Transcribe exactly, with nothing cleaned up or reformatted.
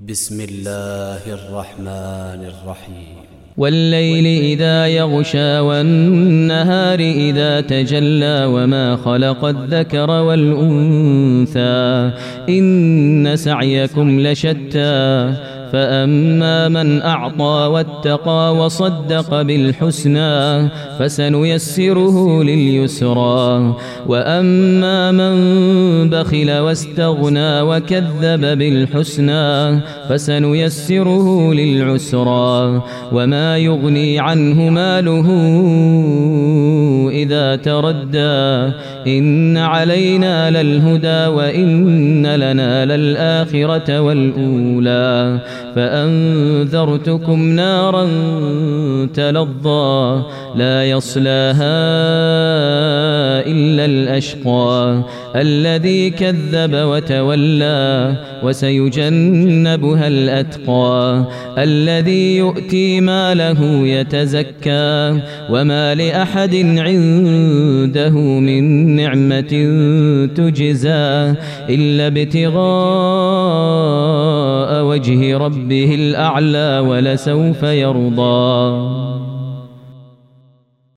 بسم الله الرحمن الرحيم. والليل إذا يغشى والنهار إذا تجلى وما خلق الذكر والأنثى إن سعيكم لشتى فأما من أعطى واتقى وصدق بالحسنى فسنيسره لليسرى وأما من بخل واستغنى وكذب بالحسنى فسنيسره للعسرى وما يغني عنه ماله إذا تردى إن علينا للهدى وإن لنا للآخرة والأولى فأنذرتكم نارا تلظى لا يصلاها إلا الأشقى الذي كذب وتولى وسيجنبها الأتقى الذي يؤتي ماله يتزكى وما لأحد عنده من نعمة تجزى إلا ابتغاء وجه ربه الأعلى ولسوف يرضى.